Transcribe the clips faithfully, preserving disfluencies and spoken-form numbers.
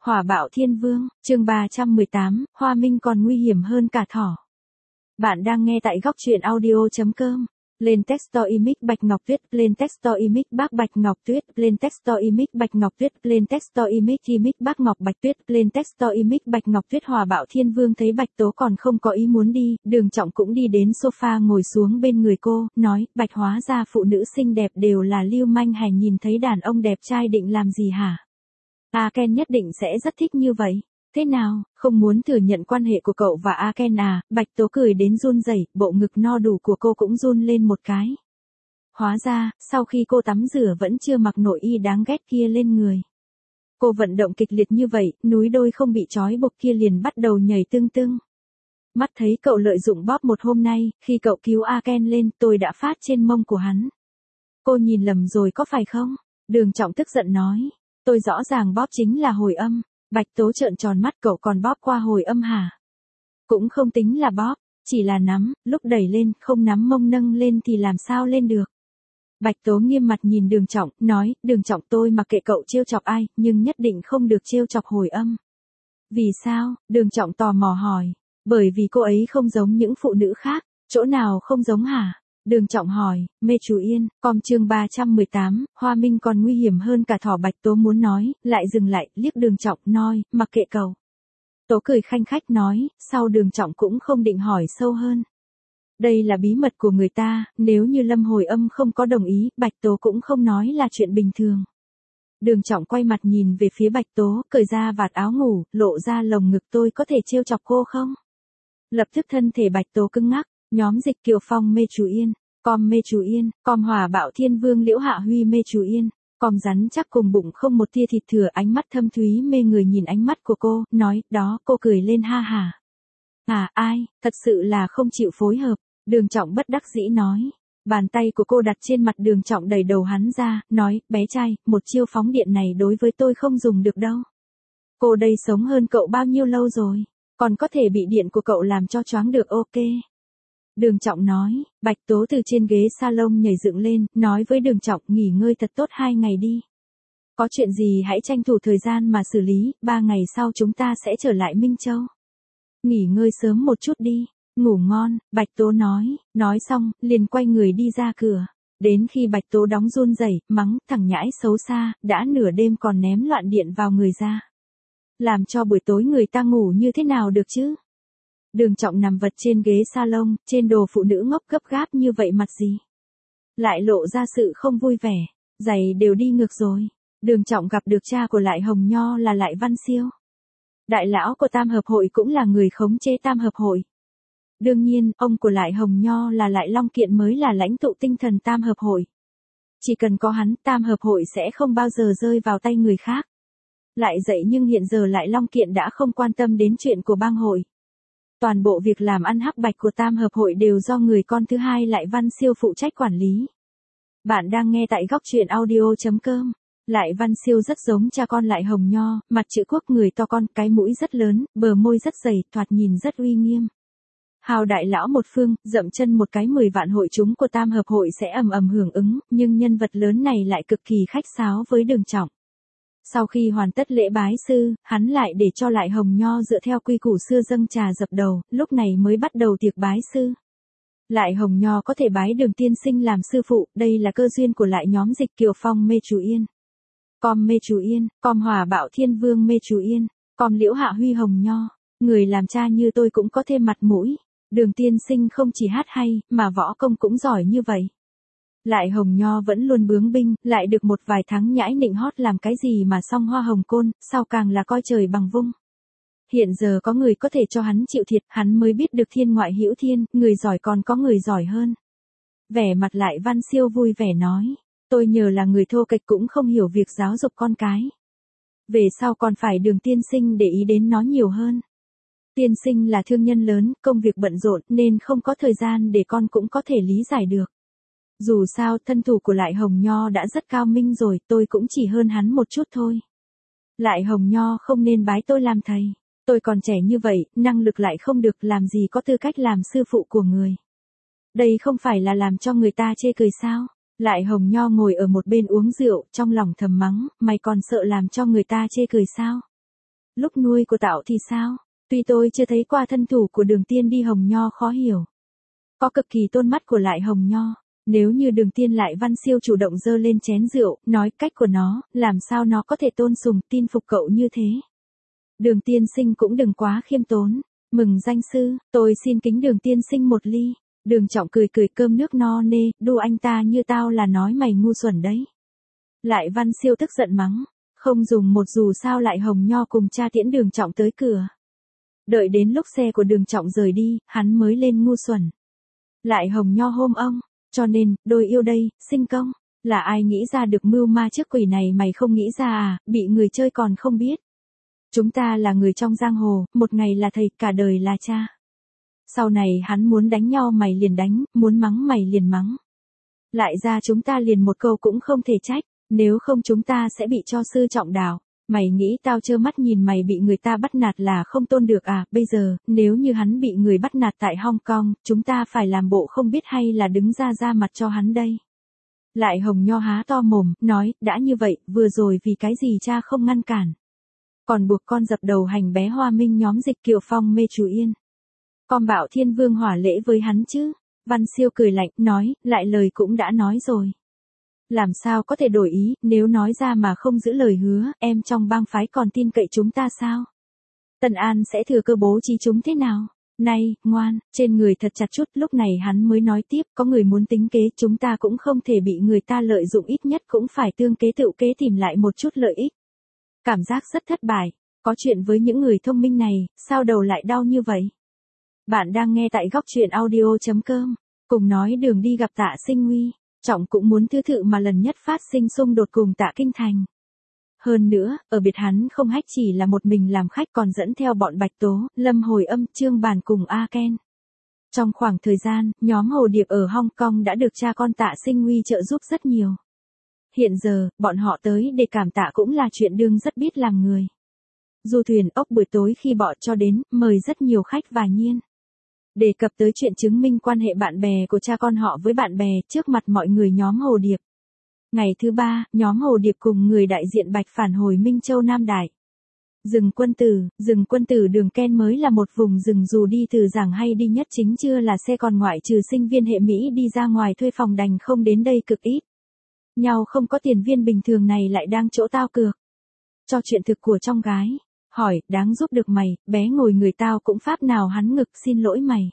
Hỏa bạo thiên vương, chương ba trăm mười tám, Hoa Minh còn nguy hiểm hơn cả thỏ. Bạn đang nghe tại góc truyện audio chấm com. Lên Texto Image Bạch Ngọc Tuyết, lên Texto Image Bác Bạch Ngọc Tuyết, lên Texto Image Bạch Ngọc Tuyết, lên Texto Image Image Bác Ngọc Bạch Tuyết, lên Texto Image Bạch Ngọc Tuyết. Hỏa bạo thiên vương thấy Bạch Tố còn không có ý muốn đi, Đường Trọng cũng đi đến sofa ngồi xuống bên người cô, nói, Bạch hóa ra phụ nữ xinh đẹp đều là lưu manh hành, nhìn thấy đàn ông đẹp trai định làm gì hả? A Ken nhất định sẽ rất thích như vậy. Thế nào, không muốn thừa nhận quan hệ của cậu và A Ken à? Bạch Tố cười đến run rẩy, bộ ngực no đủ của cô cũng run lên một cái. Hóa ra, sau khi cô tắm rửa vẫn chưa mặc nội y đáng ghét kia lên người. Cô vận động kịch liệt như vậy, núi đôi không bị trói buộc kia liền bắt đầu nhảy tưng tưng. Mắt thấy cậu lợi dụng bóp một hôm nay, khi cậu cứu A Ken lên, tôi đã phát trên mông của hắn. Cô nhìn lầm rồi có phải không? Đường Trọng tức giận nói. Tôi rõ ràng bóp chính là hồi âm. Bạch Tố trợn tròn mắt, cậu còn bóp qua hồi âm hả? Cũng không tính là bóp, chỉ là nắm, lúc đẩy lên, không nắm mông nâng lên thì làm sao lên được. Bạch Tố nghiêm mặt nhìn Đường Trọng, nói, Đường Trọng tôi mặc kệ cậu trêu chọc ai, nhưng nhất định không được trêu chọc hồi âm. Vì sao? Đường Trọng tò mò hỏi. Bởi vì cô ấy không giống những phụ nữ khác, chỗ nào không giống hả? Đường Trọng hỏi, mê chú yên, com chương ba trăm mười tám, Hoa Minh còn nguy hiểm hơn cả thỏ. Bạch Tố muốn nói, lại dừng lại, liếc Đường Trọng, nói, mặc kệ cậu. Tố cười khanh khách nói, sau Đường Trọng cũng không định hỏi sâu hơn. Đây là bí mật của người ta, nếu như Lâm hồi âm không có đồng ý, Bạch Tố cũng không nói là chuyện bình thường. Đường Trọng quay mặt nhìn về phía Bạch Tố, cởi ra vạt áo ngủ, lộ ra lồng ngực. Tôi có thể trêu chọc cô không? Lập tức thân thể Bạch Tố cứng ngắc. Nhóm Dịch Kiều Phong mê chú yên, com mê chú yên, com Hỏa bạo thiên vương Liễu Hạ Huy mê chú yên, com rắn chắc cùng bụng không một tia thịt thừa. Ánh mắt thâm thúy mê người nhìn ánh mắt của cô, nói, đó, cô cười lên ha hả. À ai, thật sự là không chịu phối hợp. Đường Trọng bất đắc dĩ nói. Bàn tay của cô đặt trên mặt Đường Trọng đẩy đầu hắn ra, nói, bé trai, một chiêu phóng điện này đối với tôi không dùng được đâu. Cô đây sống hơn cậu bao nhiêu lâu rồi, còn có thể bị điện của cậu làm cho choáng được. Ok. Đường Trọng nói. Bạch Tố từ trên ghế salon nhảy dựng lên, nói với Đường Trọng, nghỉ ngơi thật tốt hai ngày đi. Có chuyện gì hãy tranh thủ thời gian mà xử lý, ba ngày sau chúng ta sẽ trở lại Minh Châu. Nghỉ ngơi sớm một chút đi, ngủ ngon, Bạch Tố nói, nói xong, liền quay người đi ra cửa. Đến khi Bạch Tố đóng run rẩy, mắng, thằng nhãi xấu xa, đã nửa đêm còn ném loạn điện vào người ra. Làm cho buổi tối người ta ngủ như thế nào được chứ? Đường Trọng nằm vật trên ghế salon, trên đồ phụ nữ ngốc gấp gáp như vậy mặt gì? Lại lộ ra sự không vui vẻ, giày đều đi ngược rồi. Đường Trọng gặp được cha của Lại Hồng Nho là Lại Văn Siêu. Đại lão của Tam Hợp Hội cũng là người khống chế Tam Hợp Hội. Đương nhiên, ông của Lại Hồng Nho là Lại Long Kiện mới là lãnh tụ tinh thần Tam Hợp Hội. Chỉ cần có hắn, Tam Hợp Hội sẽ không bao giờ rơi vào tay người khác. Lại dậy nhưng hiện giờ Lại Long Kiện đã không quan tâm đến chuyện của bang hội. Toàn bộ việc làm ăn hắc bạch của Tam Hợp Hội đều do người con thứ hai Lại Văn Siêu phụ trách quản lý. Bạn đang nghe tại góc truyện audio chấm com. Lại Văn Siêu rất giống cha con Lại Hồng Nho, mặt chữ quốc, người to con, cái mũi rất lớn, bờ môi rất dày, thoạt nhìn rất uy nghiêm. Hào đại lão một phương, dậm chân một cái mười vạn hội chúng của Tam Hợp Hội sẽ ầm ầm hưởng ứng, nhưng nhân vật lớn này lại cực kỳ khách sáo với Đường Trọng. Sau khi hoàn tất lễ bái sư, hắn lại để cho Lại Hồng Nho dựa theo quy củ xưa dâng trà dập đầu, lúc này mới bắt đầu tiệc bái sư. Lại Hồng Nho có thể bái Đường tiên sinh làm sư phụ, đây là cơ duyên của lại nhóm Dịch Kiều Phong mê chú yên. Com mê chú yên, com Hỏa bạo thiên vương mê chú yên, com Liễu Hạ Huy Hồng Nho. Người làm cha như tôi cũng có thêm mặt mũi. Đường tiên sinh không chỉ hát hay, mà võ công cũng giỏi như vậy. Lại Hồng Nho vẫn luôn bướng binh, lại được một vài tháng nhãi nịnh hót làm cái gì mà song hoa hồng côn, sau càng là coi trời bằng vung. Hiện giờ có người có thể cho hắn chịu thiệt, hắn mới biết được thiên ngoại hữu thiên, người giỏi còn có người giỏi hơn. Vẻ mặt Lại Văn Siêu vui vẻ nói, tôi nhờ là người thô kệch cũng không hiểu việc giáo dục con cái. Về sau còn phải Đường tiên sinh để ý đến nó nhiều hơn. Tiên sinh là thương nhân lớn, công việc bận rộn nên không có thời gian để con cũng có thể lý giải được. Dù sao thân thủ của Lại Hồng Nho đã rất cao minh rồi, tôi cũng chỉ hơn hắn một chút thôi. Lại Hồng Nho không nên bái tôi làm thầy. Tôi còn trẻ như vậy, năng lực lại không được, làm gì có tư cách làm sư phụ của người. Đây không phải là làm cho người ta chê cười sao? Lại Hồng Nho ngồi ở một bên uống rượu, trong lòng thầm mắng, mày còn sợ làm cho người ta chê cười sao? Lúc nuôi của Tạo thì sao? Tuy tôi chưa thấy qua thân thủ của Đường Tiên đi Hồng Nho khó hiểu. Có cực kỳ tôn mắt của Lại Hồng Nho. Nếu như Đường Tiên Lại Văn Siêu chủ động dơ lên chén rượu, nói cách của nó, làm sao nó có thể tôn sùng tin phục cậu như thế. Đường tiên sinh cũng đừng quá khiêm tốn. Mừng danh sư, tôi xin kính Đường tiên sinh một ly. Đường Trọng cười cười cơm nước no nê, đu anh ta như tao là nói mày ngu xuẩn đấy. Lại Văn Siêu tức giận mắng. Không dùng một dù sao Lại Hồng Nho cùng cha tiễn Đường Trọng tới cửa. Đợi đến lúc xe của Đường Trọng rời đi, hắn mới lên ngu xuẩn. Lại Hồng Nho hôm ông. Cho nên, đôi yêu đây, sinh công. Là ai nghĩ ra được mưu ma trước quỷ này mày không nghĩ ra à, bị người chơi còn không biết. Chúng ta là người trong giang hồ, một ngày là thầy, cả đời là cha. Sau này hắn muốn đánh nhau mày liền đánh, muốn mắng mày liền mắng. Lại ra chúng ta liền một câu cũng không thể trách, nếu không chúng ta sẽ bị cho sư trọng đảo. Mày nghĩ tao trơ mắt nhìn mày bị người ta bắt nạt là không tôn được à, bây giờ, nếu như hắn bị người bắt nạt tại Hong Kong, chúng ta phải làm bộ không biết hay là đứng ra ra mặt cho hắn đây. Lại Hồng Nho há to mồm, nói, đã như vậy, vừa rồi vì cái gì cha không ngăn cản. Còn buộc con dập đầu hành bé Hoa Minh nhóm Dịch Kiều Phong mê chú yên. Con bảo Thiên Vương hỏa lễ với hắn chứ. Văn Siêu cười lạnh, nói, lại lời cũng đã nói rồi. Làm sao có thể đổi ý, nếu nói ra mà không giữ lời hứa, em trong bang phái còn tin cậy chúng ta sao? Tần An sẽ thừa cơ bố trí chúng thế nào? Này, ngoan, trên người thật chặt chút, lúc này hắn mới nói tiếp, có người muốn tính kế, chúng ta cũng không thể bị người ta lợi dụng, ít nhất cũng phải tương kế tự kế tìm lại một chút lợi ích. Cảm giác rất thất bại, có chuyện với những người thông minh này, sao đầu lại đau như vậy? Bạn đang nghe tại góc truyện audio chấm com, cùng nói đường đi gặp Tạ Sinh Nguy. Trọng cũng muốn thứ thự mà lần nhất phát sinh xung đột cùng Tạ Kinh Thành. Hơn nữa, ở biệt hắn không hách chỉ là một mình làm khách còn dẫn theo bọn Bạch Tố, Lâm Hồi Âm, Trương Bàn cùng A Ken. Trong khoảng thời gian, nhóm Hồ Điệp ở Hong Kong đã được cha con Tạ Sinh Nguy trợ giúp rất nhiều. Hiện giờ, bọn họ tới để cảm tạ cũng là chuyện đương rất biết làm người. Du thuyền ốc buổi tối khi bọn cho đến, mời rất nhiều khách và nhiên. Đề cập tới chuyện chứng minh quan hệ bạn bè của cha con họ với bạn bè trước mặt mọi người nhóm Hồ Điệp. Ngày thứ ba, nhóm Hồ Điệp cùng người đại diện Bạch phản hồi Minh Châu Nam Đại. Rừng Quân Tử, rừng Quân Tử Đường Ken mới là một vùng rừng dù đi từ giảng hay đi nhất chính chưa là xe còn ngoại trừ sinh viên hệ Mỹ đi ra ngoài thuê phòng đành không đến đây cực ít. Nhau không có tiền viên bình thường này lại đang chỗ tao cược. Cho chuyện thực của trong gái. Hỏi, đáng giúp được mày, bé ngồi người tao cũng pháp nào hắn ngực xin lỗi mày.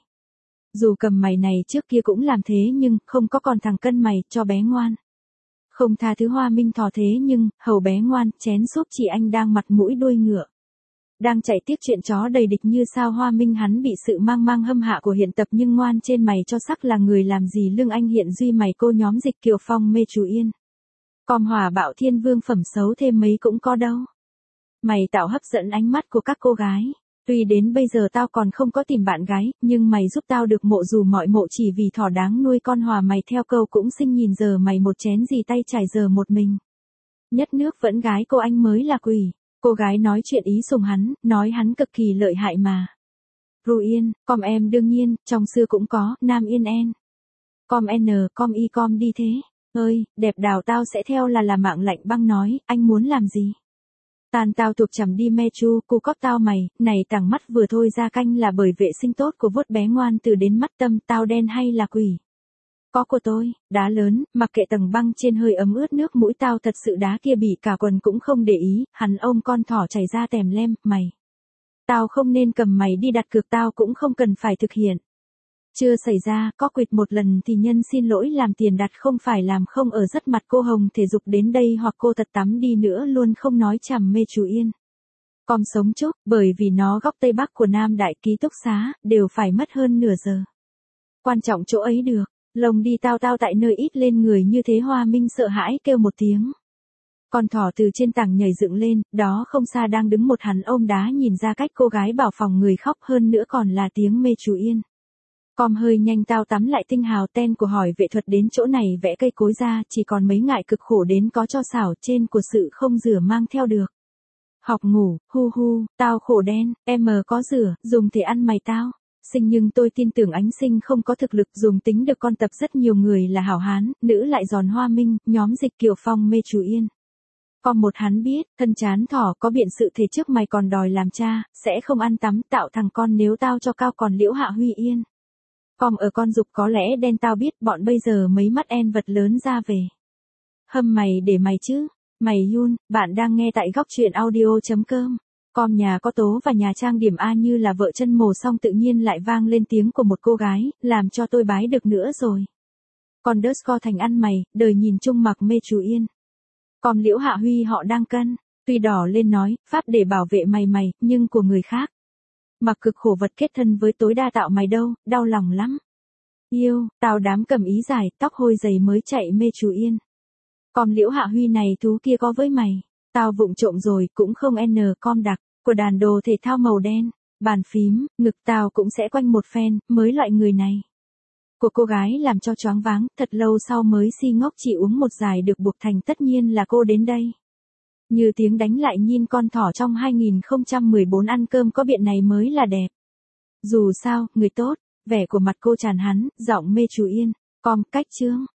Dù cầm mày này trước kia cũng làm thế nhưng, không có còn thằng cân mày, cho bé ngoan. Không tha thứ Hoa Minh thò thế nhưng, hầu bé ngoan, chén súp chị anh đang mặt mũi đuôi ngựa. Đang chạy tiếp chuyện chó đầy địch như sao Hoa Minh hắn bị sự mang mang hâm hạ của hiện tập nhưng ngoan trên mày cho sắc là người làm gì lương anh hiện duy mày cô nhóm Dịch Kiều Phong mê chú yên. Com Hòa Bạo Thiên Vương phẩm xấu thêm mấy cũng có đâu. Mày tạo hấp dẫn ánh mắt của các cô gái. Tuy đến bây giờ tao còn không có tìm bạn gái, nhưng mày giúp tao được mộ dù mọi mộ chỉ vì thỏ đáng nuôi con Hòa mày theo câu cũng sinh nhìn giờ mày một chén gì tay trải giờ một mình. Nhất nước vẫn gái cô anh mới là quỷ. Cô gái nói chuyện ý sùng hắn, nói hắn cực kỳ lợi hại mà. Ru Yên, com em đương nhiên, trong xưa cũng có, Nam Yên En. Com N, com Y com đi thế. Ơi, đẹp đào tao sẽ theo là là mạng lạnh băng nói, anh muốn làm gì? Tàn tao thuộc chầm đi me chu, cu cóc tao mày, này tảng mắt vừa thôi ra canh là bởi vệ sinh tốt của vuốt bé ngoan từ đến mắt tâm tao đen hay là quỷ. Có của tôi, đá lớn, mặc kệ tầng băng trên hơi ấm ướt nước mũi tao thật sự đá kia bị cả quần cũng không để ý, hắn ôm con thỏ chảy ra tèm lem, mày. Tao không nên cầm mày đi đặt cược tao cũng không cần phải thực hiện. Chưa xảy ra, có quỵt một lần thì nhân xin lỗi làm tiền đặt không phải làm không ở rất mặt cô Hồng thể dục đến đây hoặc cô thật tắm đi nữa luôn không nói chằm mê chú yên. Com sống chúc, bởi vì nó góc Tây Bắc của Nam Đại ký túc xá, đều phải mất hơn nửa giờ. Quan trọng chỗ ấy được, lồng đi tao tao tại nơi ít lên người như thế Hoa Minh sợ hãi kêu một tiếng. Con thỏ từ trên tảng nhảy dựng lên, đó không xa đang đứng một hắn ôm đá nhìn ra cách cô gái bảo phòng người khóc hơn nữa còn là tiếng mê chú yên. Com hơi nhanh tao tắm lại tinh hào ten của hỏi vệ thuật đến chỗ này vẽ cây cối ra chỉ còn mấy ngại cực khổ đến có cho xảo trên của sự không rửa mang theo được. Học ngủ, hu hu, tao khổ đen, em mờ có rửa, dùng thì ăn mày tao. Sinh nhưng tôi tin tưởng ánh sinh không có thực lực dùng tính được con tập rất nhiều người là hảo hán, nữ lại giòn Hoa Minh, nhóm Dịch Kiều Phong mê chú yên. Còn một hắn biết, thân chán thỏ có biện sự thế trước mày còn đòi làm cha, sẽ không ăn tắm tạo thằng con nếu tao cho cao còn Liễu Hạ Huy yên. Còn ở con dục có lẽ đen tao biết bọn bây giờ mấy mắt en vật lớn ra về. Hâm mày để mày chứ. Mày Yun, bạn đang nghe tại góc truyện audio.com. Com nhà có tố và nhà trang điểm A như là vợ chân mồ xong tự nhiên lại vang lên tiếng của một cô gái, làm cho tôi bái được nữa rồi. Còn Đớt thành ăn mày, đời nhìn chung mặc mê chú yên. Còn Liễu Hạ Huy họ đang cân, tuy đỏ lên nói, pháp để bảo vệ mày mày, nhưng của người khác. Mặc cực khổ vật kết thân với tối đa tạo mày đâu, đau lòng lắm. Yêu, tao đám cầm ý dài, tóc hôi dày mới chạy mê chú yên. Còn Liễu Hạ Huy này thú kia có với mày. Tao vụng trộm rồi, cũng không n com đặc, của đàn đồ thể thao màu đen, bàn phím, ngực tao cũng sẽ quanh một phen, mới loại người này. Của cô gái làm cho choáng váng, thật lâu sau mới si ngốc chỉ uống một giải được buộc thành tất nhiên là cô đến đây. Như tiếng đánh lại nhìn con thỏ trong hai nghìn không trăm mười bốn ăn cơm có biện này mới là đẹp. Dù sao, người tốt, vẻ của mặt cô tràn hắn, giọng mê chú yên, com cách chương.